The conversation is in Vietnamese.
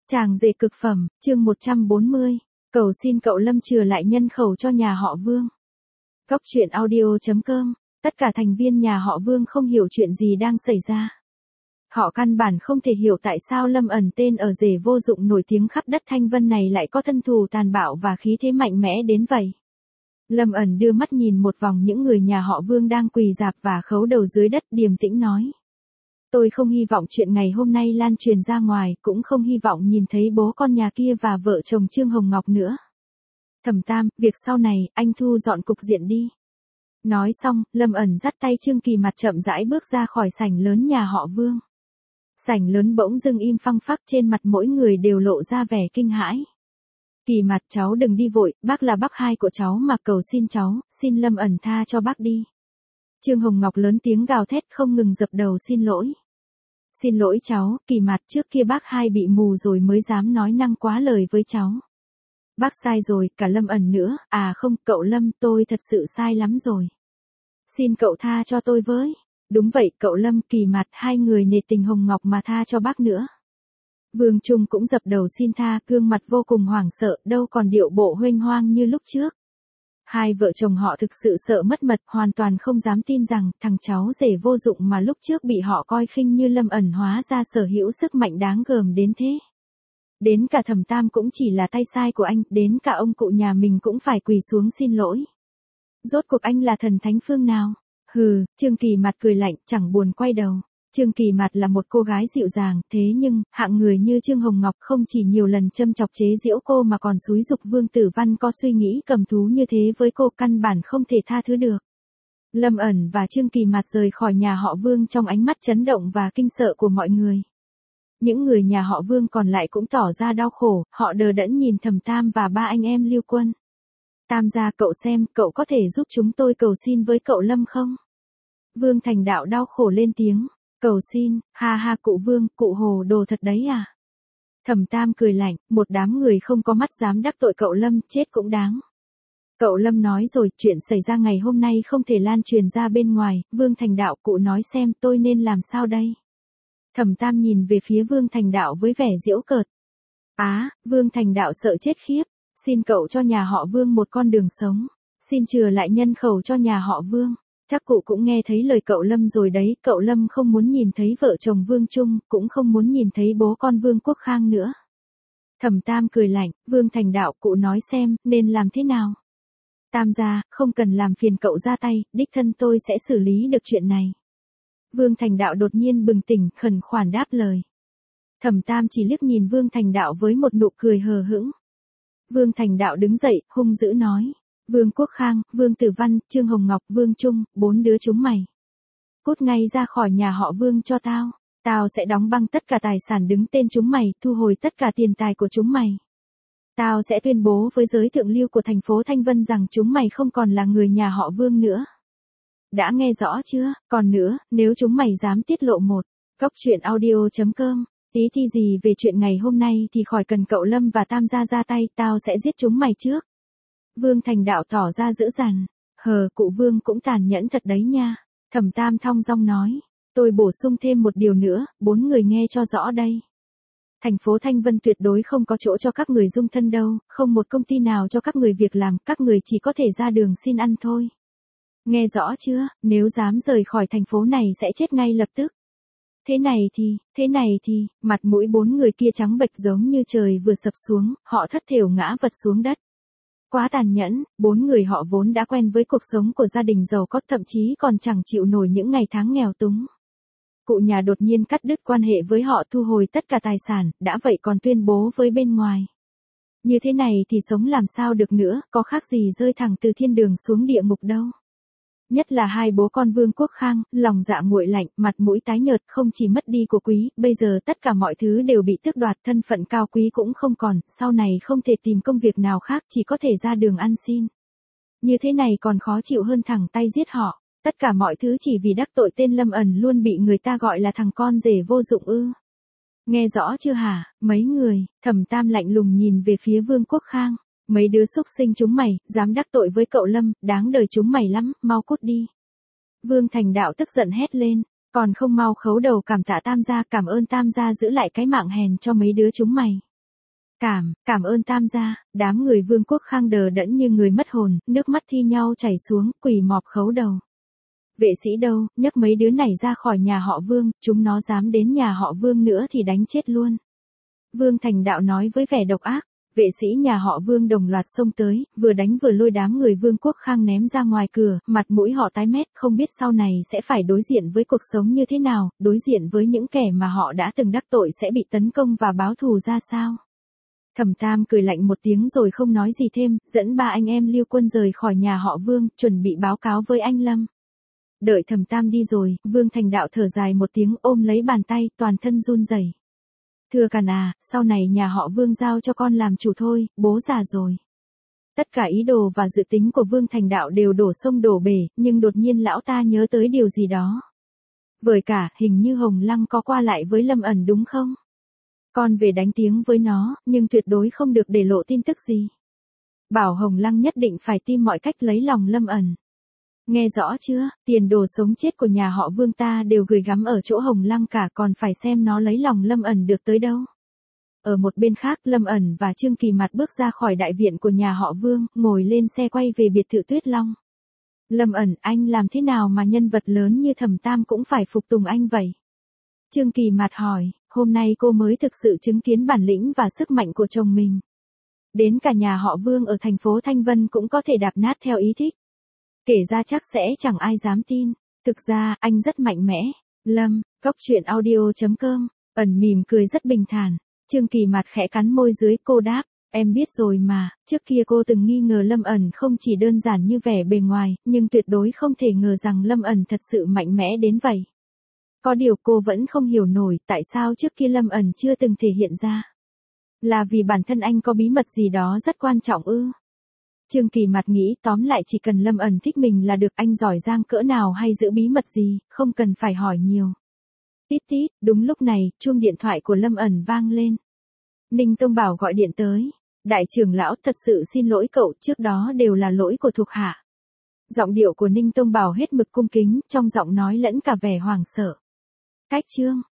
Chàng rể cực phẩm, chương 140. Cầu xin cậu Lâm chừa lại nhân khẩu cho nhà họ Vương. Góc truyện audio.com. Tất cả thành viên nhà họ Vương không hiểu chuyện gì đang xảy ra. Họ căn bản không thể hiểu tại sao Lâm ẩn tên ở rể vô dụng nổi tiếng khắp đất Thanh Vân này lại có thân thù tàn bạo và khí thế mạnh mẽ đến vậy. Lâm ẩn đưa mắt nhìn một vòng những người nhà họ Vương đang quỳ rạp và khấu đầu dưới đất, điềm tĩnh nói. Tôi không hy vọng chuyện ngày hôm nay lan truyền ra ngoài, cũng không hy vọng nhìn thấy bố con nhà kia và vợ chồng Trương Hồng Ngọc nữa. Thẩm Tam, việc sau này, anh thu dọn cục diện đi. Nói xong, Lâm ẩn dắt tay Trương Kỳ Mặt chậm rãi bước ra khỏi sảnh lớn nhà họ Vương. Sảnh lớn bỗng dưng im phăng phắc, trên mặt mỗi người đều lộ ra vẻ kinh hãi. Kỳ Mặt, cháu đừng đi vội, bác là bác hai của cháu mà, cầu xin cháu, xin Lâm ẩn tha cho bác đi. Trương Hồng Ngọc lớn tiếng gào thét không ngừng dập đầu xin lỗi. Xin lỗi cháu, Kỳ Mặt, trước kia bác hai bị mù rồi mới dám nói năng quá lời với cháu. Bác sai rồi, cả Lâm ẩn nữa, à không, cậu Lâm, tôi thật sự sai lắm rồi. Xin cậu tha cho tôi với. Đúng vậy, cậu Lâm, Kỳ Mặt, hai người nể tình Hồng Ngọc mà tha cho bác nữa. Vương Trung cũng dập đầu xin tha, gương mặt vô cùng hoảng sợ, đâu còn điệu bộ huênh hoang như lúc trước. Hai vợ chồng họ thực sự sợ mất mật, hoàn toàn không dám tin rằng thằng cháu rể vô dụng mà lúc trước bị họ coi khinh như Lâm ẩn hóa ra sở hữu sức mạnh đáng gờm đến thế. Đến cả Thẩm Tam cũng chỉ là tay sai của anh, đến cả ông cụ nhà mình cũng phải quỳ xuống xin lỗi. Rốt cuộc anh là thần thánh phương nào? Hừ, Trương Kỳ Mặt cười lạnh, chẳng buồn quay đầu. Trương Kỳ Mặt là một cô gái dịu dàng, thế nhưng, hạng người như Trương Hồng Ngọc không chỉ nhiều lần châm chọc chế giễu cô mà còn xúi giục Vương Tử Văn có suy nghĩ cầm thú như thế với cô, căn bản không thể tha thứ được. Lâm ẩn và Trương Kỳ Mặt rời khỏi nhà họ Vương trong ánh mắt chấn động và kinh sợ của mọi người. Những người nhà họ Vương còn lại cũng tỏ ra đau khổ, họ đờ đẫn nhìn Thẩm Tam và ba anh em Lưu Quân. Tam gia, cậu xem, cậu có thể giúp chúng tôi cầu xin với cậu Lâm không? Vương Thành Đạo đau khổ lên tiếng. Cầu xin, ha ha, cụ Vương, cụ hồ đồ thật đấy à? Thẩm Tam cười lạnh, một đám người không có mắt dám đắc tội cậu Lâm, chết cũng đáng. Cậu Lâm nói rồi, chuyện xảy ra ngày hôm nay không thể lan truyền ra bên ngoài, Vương Thành Đạo, cụ nói xem tôi nên làm sao đây? Thẩm Tam nhìn về phía Vương Thành Đạo với vẻ giễu cợt. Vương Thành Đạo sợ chết khiếp, xin cậu cho nhà họ Vương một con đường sống, xin chừa lại nhân khẩu cho nhà họ Vương. Chắc cụ cũng nghe thấy lời cậu Lâm rồi đấy, cậu Lâm không muốn nhìn thấy vợ chồng Vương Trung, cũng không muốn nhìn thấy bố con Vương Quốc Khang nữa. Thẩm Tam cười lạnh, Vương Thành Đạo, cụ nói xem, nên làm thế nào? Tam gia, không cần làm phiền cậu ra tay, đích thân tôi sẽ xử lý được chuyện này. Vương Thành Đạo đột nhiên bừng tỉnh, khẩn khoản đáp lời. Thẩm Tam chỉ liếc nhìn Vương Thành Đạo với một nụ cười hờ hững. Vương Thành Đạo đứng dậy, hung dữ nói. Vương Quốc Khang, Vương Tử Văn, Trương Hồng Ngọc, Vương Trung, 4 đứa chúng mày. Cút ngay ra khỏi nhà họ Vương cho tao. Tao sẽ đóng băng tất cả tài sản đứng tên chúng mày, thu hồi tất cả tiền tài của chúng mày. Tao sẽ tuyên bố với giới thượng lưu của thành phố Thanh Vân rằng chúng mày không còn là người nhà họ Vương nữa. Đã nghe rõ chưa? Còn nữa, nếu chúng mày dám tiết lộ một góc truyện audio.com tí thi gì về chuyện ngày hôm nay thì khỏi cần cậu Lâm và Tam gia ra tay, tao sẽ giết chúng mày trước. Vương Thành Đạo tỏ ra dữ dằn. Cụ Vương cũng tàn nhẫn thật đấy nha. Thẩm Tam thong dong nói. Tôi bổ sung thêm một điều nữa, 4 người nghe cho rõ đây. Thành phố Thanh Vân tuyệt đối không có chỗ cho các người dung thân đâu, không một công ty nào cho các người việc làm, các người chỉ có thể ra đường xin ăn thôi. Nghe rõ chưa, nếu dám rời khỏi thành phố này sẽ chết ngay lập tức. Thế này thì, mặt mũi 4 người kia trắng bệch giống như trời vừa sập xuống, họ thất thểu ngã vật xuống đất. Quá tàn nhẫn, 4 người họ vốn đã quen với cuộc sống của gia đình giàu có, thậm chí còn chẳng chịu nổi những ngày tháng nghèo túng. Cụ nhà đột nhiên cắt đứt quan hệ với họ, thu hồi tất cả tài sản, đã vậy còn tuyên bố với bên ngoài. Như thế này thì sống làm sao được nữa, có khác gì rơi thẳng từ thiên đường xuống địa ngục đâu. Nhất là hai bố con Vương Quốc Khang, lòng dạ nguội lạnh, mặt mũi tái nhợt, không chỉ mất đi của quý, bây giờ tất cả mọi thứ đều bị tước đoạt, thân phận cao quý cũng không còn, sau này không thể tìm công việc nào khác, chỉ có thể ra đường ăn xin. Như thế này còn khó chịu hơn thẳng tay giết họ, tất cả mọi thứ chỉ vì đắc tội tên Lâm ẩn luôn bị người ta gọi là thằng con rể vô dụng ư. Nghe rõ chưa hả, mấy người? Thẩm Tam lạnh lùng nhìn về phía Vương Quốc Khang. Mấy đứa xúc sinh chúng mày, dám đắc tội với cậu Lâm, đáng đời chúng mày lắm, mau cút đi. Vương Thành Đạo tức giận hét lên, còn không mau khấu đầu cảm tạ Tam gia, cảm ơn Tam gia giữ lại cái mạng hèn cho mấy đứa chúng mày. Cảm ơn Tam gia. Đám người Vương Quốc Khang đờ đẫn như người mất hồn, nước mắt thi nhau chảy xuống, quỳ mọp khấu đầu. Vệ sĩ đâu, nhấc mấy đứa này ra khỏi nhà họ Vương, chúng nó dám đến nhà họ Vương nữa thì đánh chết luôn. Vương Thành Đạo nói với vẻ độc ác. Vệ sĩ nhà họ Vương đồng loạt xông tới, vừa đánh vừa lôi đám người Vương Quốc Khang ném ra ngoài cửa, mặt mũi họ tái mét, không biết sau này sẽ phải đối diện với cuộc sống như thế nào, đối diện với những kẻ mà họ đã từng đắc tội sẽ bị tấn công và báo thù ra sao. Thẩm Tam cười lạnh một tiếng rồi không nói gì thêm, dẫn ba anh em Lưu Quân rời khỏi nhà họ Vương, chuẩn bị báo cáo với anh Lâm. Đợi Thẩm Tam đi rồi, Vương Thành Đạo thở dài một tiếng ôm lấy bàn tay, toàn thân run rẩy. Thưa Càn à, sau này nhà họ Vương giao cho con làm chủ thôi, bố già rồi. Tất cả ý đồ và dự tính của Vương Thành Đạo đều đổ sông đổ bể, nhưng đột nhiên lão ta nhớ tới điều gì đó. Với cả, hình như Hồng Lăng có qua lại với Lâm Ẩn đúng không? Con về đánh tiếng với nó, nhưng tuyệt đối không được để lộ tin tức gì. Bảo Hồng Lăng nhất định phải tìm mọi cách lấy lòng Lâm Ẩn. Nghe rõ chưa, tiền đồ sống chết của nhà họ Vương ta đều gửi gắm ở chỗ Hồng Lăng cả, còn phải xem nó lấy lòng Lâm Ẩn được tới đâu. Ở một bên khác, Lâm Ẩn và Trương Kỳ Mạt bước ra khỏi đại viện của nhà họ Vương, ngồi lên xe quay về biệt thự Tuyết Long. Lâm Ẩn, anh làm thế nào mà nhân vật lớn như Thẩm Tam cũng phải phục tùng anh vậy? Trương Kỳ Mạt hỏi, hôm nay cô mới thực sự chứng kiến bản lĩnh và sức mạnh của chồng mình. Đến cả nhà họ Vương ở thành phố Thanh Vân cũng có thể đạp nát theo ý thích. Kể ra chắc sẽ chẳng ai dám tin. Thực ra, anh rất mạnh mẽ. Lâm, goctruyện.audio.com, Ẩn mỉm cười rất bình thản. Trương Kỳ Mạt khẽ cắn môi dưới, cô đáp, em biết rồi mà, trước kia cô từng nghi ngờ Lâm Ẩn không chỉ đơn giản như vẻ bề ngoài, nhưng tuyệt đối không thể ngờ rằng Lâm Ẩn thật sự mạnh mẽ đến vậy. Có điều cô vẫn không hiểu nổi tại sao trước kia Lâm Ẩn chưa từng thể hiện ra. Là vì bản thân anh có bí mật gì đó rất quan trọng ư? Trương Kỳ Mạt nghĩ tóm lại chỉ cần Lâm Ẩn thích mình là được, anh giỏi giang cỡ nào hay giữ bí mật gì, không cần phải hỏi nhiều. Tít tít, đúng lúc này, chuông điện thoại của Lâm Ẩn vang lên. Ninh Tông Bảo gọi điện tới. Đại trưởng lão, thật sự xin lỗi cậu, trước đó đều là lỗi của thuộc hạ. Giọng điệu của Ninh Tông Bảo hết mực cung kính, trong giọng nói lẫn cả vẻ hoảng sợ. Cách Trương,